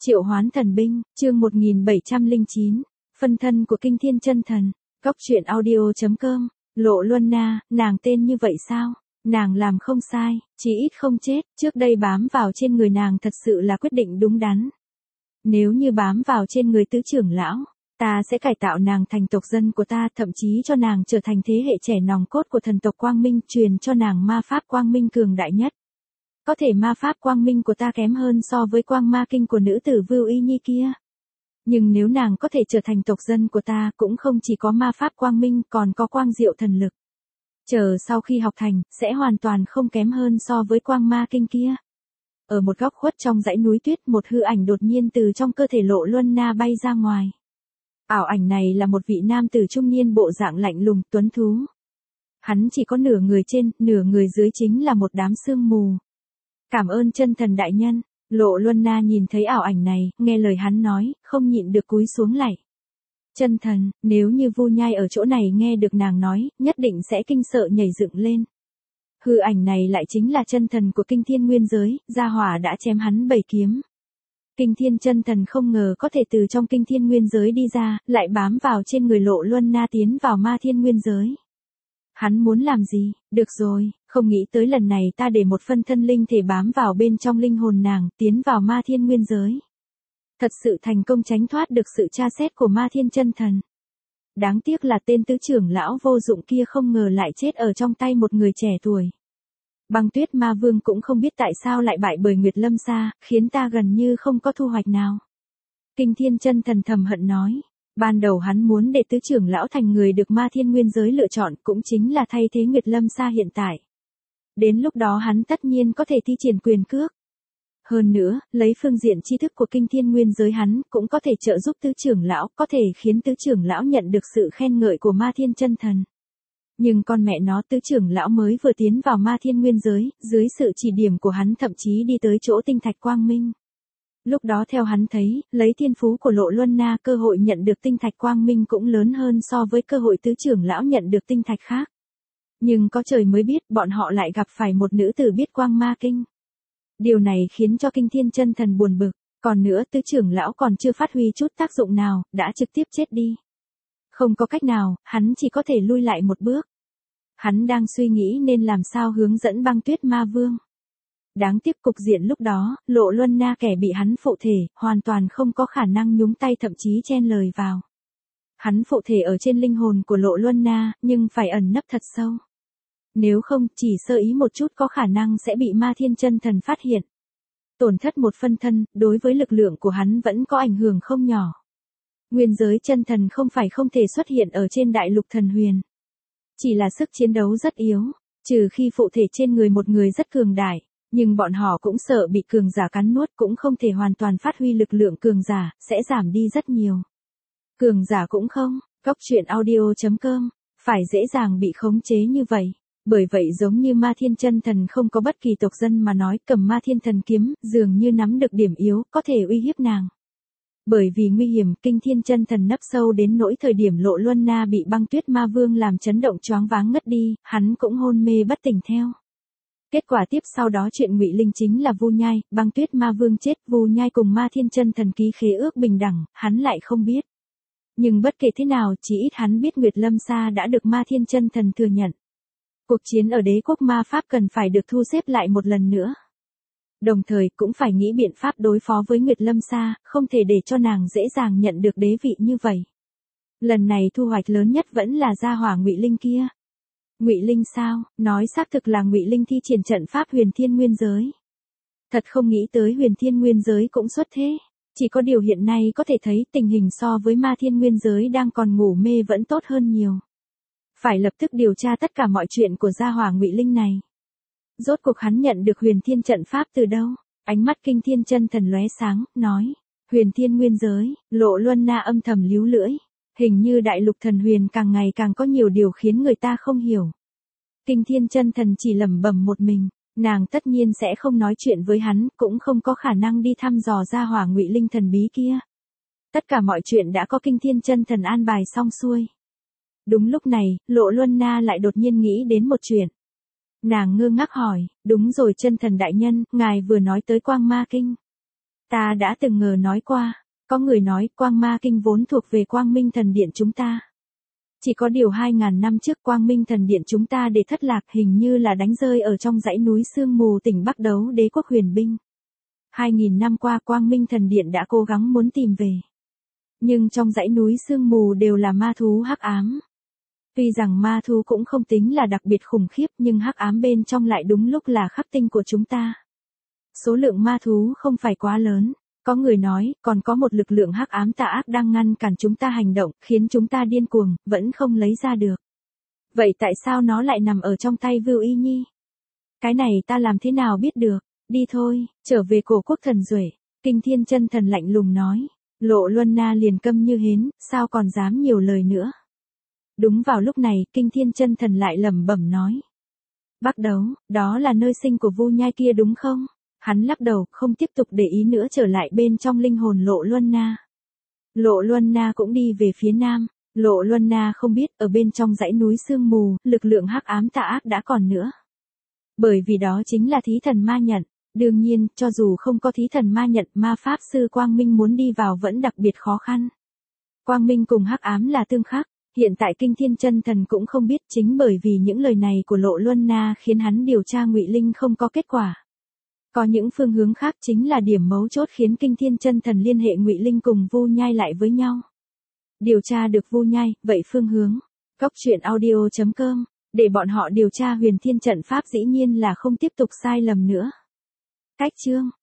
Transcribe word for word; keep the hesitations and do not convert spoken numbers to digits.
Triệu hoán thần binh, chương một nghìn bảy trăm lẻ chín, phân thân của Kinh Thiên Chân Thần, Cóc truyện audio chấm com, Lộ Luân Na, nàng tên như vậy sao? Nàng làm không sai, chí ít không chết, trước đây bám vào trên người nàng thật sự là quyết định đúng đắn. Nếu như bám vào trên người tứ trưởng lão, ta sẽ cải tạo nàng thành tộc dân của ta, thậm chí cho nàng trở thành thế hệ trẻ nòng cốt của thần tộc Quang Minh, truyền cho nàng ma pháp Quang Minh cường đại nhất. Có thể ma pháp Quang Minh của ta kém hơn so với quang ma kinh của nữ tử Vưu Y Nhi kia. Nhưng nếu nàng có thể trở thành tộc dân của ta, cũng không chỉ có ma pháp Quang Minh, còn có quang diệu thần lực. Chờ sau khi học thành, sẽ hoàn toàn không kém hơn so với quang ma kinh kia. Ở một góc khuất trong dãy núi tuyết, một hư ảnh đột nhiên từ trong cơ thể Lộ Luân Na bay ra ngoài. Ảo ảnh này là một vị nam tử trung niên bộ dạng lạnh lùng, tuấn thú. Hắn chỉ có nửa người trên, nửa người dưới chính là một đám sương mù. Cảm ơn chân thần đại nhân. Lộ Luân Na nhìn thấy ảo ảnh này, nghe lời hắn nói, không nhịn được cúi xuống lạy. Chân thần, nếu như Vu Nhai ở chỗ này nghe được nàng nói, nhất định sẽ kinh sợ nhảy dựng lên. Hư ảnh này lại chính là chân thần của Kinh Thiên Nguyên Giới, gia hỏa đã chém hắn bảy kiếm. Kinh Thiên Chân Thần không ngờ có thể từ trong Kinh Thiên Nguyên Giới đi ra, lại bám vào trên người Lộ Luân Na tiến vào Ma Thiên Nguyên Giới. Hắn muốn làm gì? Được rồi, không nghĩ tới lần này ta để một phân thân linh thể bám vào bên trong linh hồn nàng, tiến vào Ma Thiên Nguyên Giới. Thật sự thành công tránh thoát được sự tra xét của Ma Thiên Chân Thần. Đáng tiếc là tên tứ trưởng lão vô dụng kia không ngờ lại chết ở trong tay một người trẻ tuổi. Băng Tuyết Ma Vương cũng không biết tại sao lại bại bởi Nguyệt Lâm Sa, khiến ta gần như không có thu hoạch nào. Kinh Thiên Chân Thần thầm hận nói. Ban đầu hắn muốn để tứ trưởng lão thành người được Ma Thiên Nguyên Giới lựa chọn, cũng chính là thay thế Nguyệt Lâm Sa hiện tại. Đến lúc đó hắn tất nhiên có thể thi triển quyền cước. Hơn nữa, lấy phương diện tri thức của Kinh Thiên Nguyên Giới hắn cũng có thể trợ giúp tứ trưởng lão, có thể khiến tứ trưởng lão nhận được sự khen ngợi của Ma Thiên Chân Thần. Nhưng con mẹ nó, tứ trưởng lão mới vừa tiến vào Ma Thiên Nguyên Giới, dưới sự chỉ điểm của hắn thậm chí đi tới chỗ tinh thạch quang minh. Lúc đó theo hắn thấy, lấy thiên phú của Lộ Luân Na, cơ hội nhận được tinh thạch quang minh cũng lớn hơn so với cơ hội tứ trưởng lão nhận được tinh thạch khác. Nhưng có trời mới biết, bọn họ lại gặp phải một nữ tử biết quang ma kinh. Điều này khiến cho Kinh Thiên Chân Thần buồn bực, còn nữa tứ trưởng lão còn chưa phát huy chút tác dụng nào, đã trực tiếp chết đi. Không có cách nào, hắn chỉ có thể lui lại một bước. Hắn đang suy nghĩ nên làm sao hướng dẫn Băng Tuyết Ma Vương. Đáng tiếc cục diện lúc đó, Lộ Luân Na kẻ bị hắn phụ thể, hoàn toàn không có khả năng nhúng tay, thậm chí chen lời vào. Hắn phụ thể ở trên linh hồn của Lộ Luân Na, nhưng phải ẩn nấp thật sâu. Nếu không, chỉ sơ ý một chút có khả năng sẽ bị Ma Thiên Chân Thần phát hiện. Tổn thất một phân thân, đối với lực lượng của hắn vẫn có ảnh hưởng không nhỏ. Nguyên giới chân thần không phải không thể xuất hiện ở trên đại lục thần huyền. Chỉ là sức chiến đấu rất yếu, trừ khi phụ thể trên người một người rất cường đại. Nhưng bọn họ cũng sợ bị cường giả cắn nuốt, cũng không thể hoàn toàn phát huy lực lượng cường giả, sẽ giảm đi rất nhiều. Cường giả cũng không, Cóc truyện audio chấm com, phải dễ dàng bị khống chế như vậy. Bởi vậy giống như Ma Thiên Chân Thần không có bất kỳ tộc dân mà nói, cầm Ma Thiên Thần kiếm, dường như nắm được điểm yếu, có thể uy hiếp nàng. Bởi vì nguy hiểm, Kinh Thiên Chân Thần nấp sâu đến nỗi thời điểm Lộ Luân Na bị Băng Tuyết Ma Vương làm chấn động choáng váng ngất đi, hắn cũng hôn mê bất tỉnh theo. Kết quả tiếp sau đó chuyện Ngụy Linh chính là Vu Nhai, Băng Tuyết Ma Vương chết, Vu Nhai cùng Ma Thiên Chân Thần ký khế ước bình đẳng, hắn lại không biết. Nhưng bất kể thế nào, chỉ ít hắn biết Nguyệt Lâm Sa đã được Ma Thiên Chân Thần thừa nhận. Cuộc chiến ở đế quốc ma pháp cần phải được thu xếp lại một lần nữa. Đồng thời cũng phải nghĩ biện pháp đối phó với Nguyệt Lâm Sa, không thể để cho nàng dễ dàng nhận được đế vị như vậy. Lần này thu hoạch lớn nhất vẫn là gia hỏa Ngụy Linh kia. Ngụy Linh sao? Nói xác thực là Ngụy Linh thi triển trận pháp Huyền Thiên Nguyên Giới. Thật không nghĩ tới Huyền Thiên Nguyên Giới cũng xuất thế. Chỉ có điều hiện nay có thể thấy tình hình so với Ma Thiên Nguyên Giới đang còn ngủ mê vẫn tốt hơn nhiều. Phải lập tức điều tra tất cả mọi chuyện của gia hỏa Ngụy Linh này. Rốt cuộc hắn nhận được Huyền Thiên trận pháp từ đâu? Ánh mắt Kinh Thiên Chân Thần lóe sáng, nói. Huyền Thiên Nguyên Giới, Lộ Luân Na âm thầm líu lưỡi. Hình như đại lục thần huyền càng ngày càng có nhiều điều khiến người ta không hiểu. Kinh Thiên Chân Thần chỉ lẩm bẩm một mình, nàng tất nhiên sẽ không nói chuyện với hắn, cũng không có khả năng đi thăm dò gia hỏa Ngụy Linh thần bí kia. Tất cả mọi chuyện đã có Kinh Thiên Chân Thần an bài xong xuôi. Đúng lúc này, Lộ Luân Na lại đột nhiên nghĩ đến một chuyện. Nàng ngơ ngác hỏi, đúng rồi chân thần đại nhân, ngài vừa nói tới quang ma kinh. Ta đã từng ngờ nói qua, có người nói Quang Ma Kinh vốn thuộc về Quang Minh Thần Điện chúng ta. Chỉ có điều hai ngàn năm trước Quang Minh Thần Điện chúng ta để thất lạc hình như là đánh rơi ở trong dãy núi sương mù tỉnh Bắc Đấu Đế quốc huyền binh. Hai nghìn năm qua Quang Minh Thần Điện đã cố gắng muốn tìm về. Nhưng trong dãy núi sương mù đều là ma thú hắc ám. Tuy rằng ma thú cũng không tính là đặc biệt khủng khiếp nhưng hắc ám bên trong lại đúng lúc là khắc tinh của chúng ta. Số lượng ma thú không phải quá lớn. Có người nói, còn có một lực lượng hắc ám tà ác đang ngăn cản chúng ta hành động, khiến chúng ta điên cuồng, vẫn không lấy ra được. Vậy tại sao nó lại nằm ở trong tay Vưu Y Nhi? Cái này ta làm thế nào biết được? Đi thôi, trở về cổ quốc thần duệ. Kinh Thiên Chân Thần lạnh lùng nói. Lộ Luân Na liền câm như hến, sao còn dám nhiều lời nữa. Đúng vào lúc này, Kinh Thiên Chân Thần lại lẩm bẩm nói. Bắc Đấu, đó là nơi sinh của Vu Nhai kia đúng không? Hắn lắc đầu, không tiếp tục để ý nữa trở lại bên trong linh hồn Lộ Luân Na. Lộ Luân Na cũng đi về phía nam. Lộ Luân Na không biết ở bên trong dãy núi sương mù, lực lượng hắc ám tà ác đã còn nữa. Bởi vì đó chính là thí thần ma nhận. Đương nhiên, cho dù không có thí thần ma nhận, ma pháp sư Quang Minh muốn đi vào vẫn đặc biệt khó khăn. Quang Minh cùng hắc ám là tương khắc. Hiện tại Kinh Thiên Chân Thần cũng không biết, chính bởi vì những lời này của Lộ Luân Na khiến hắn điều tra Ngụy Linh không có kết quả. Có những phương hướng khác chính là điểm mấu chốt khiến Kinh Thiên Chân Thần liên hệ Ngụy Linh cùng Vu Nhai lại với nhau. Điều tra được Vu Nhai, vậy phương hướng. Góc truyện audio chấm com, để bọn họ điều tra Huyền Thiên trận pháp dĩ nhiên là không tiếp tục sai lầm nữa. Cách chương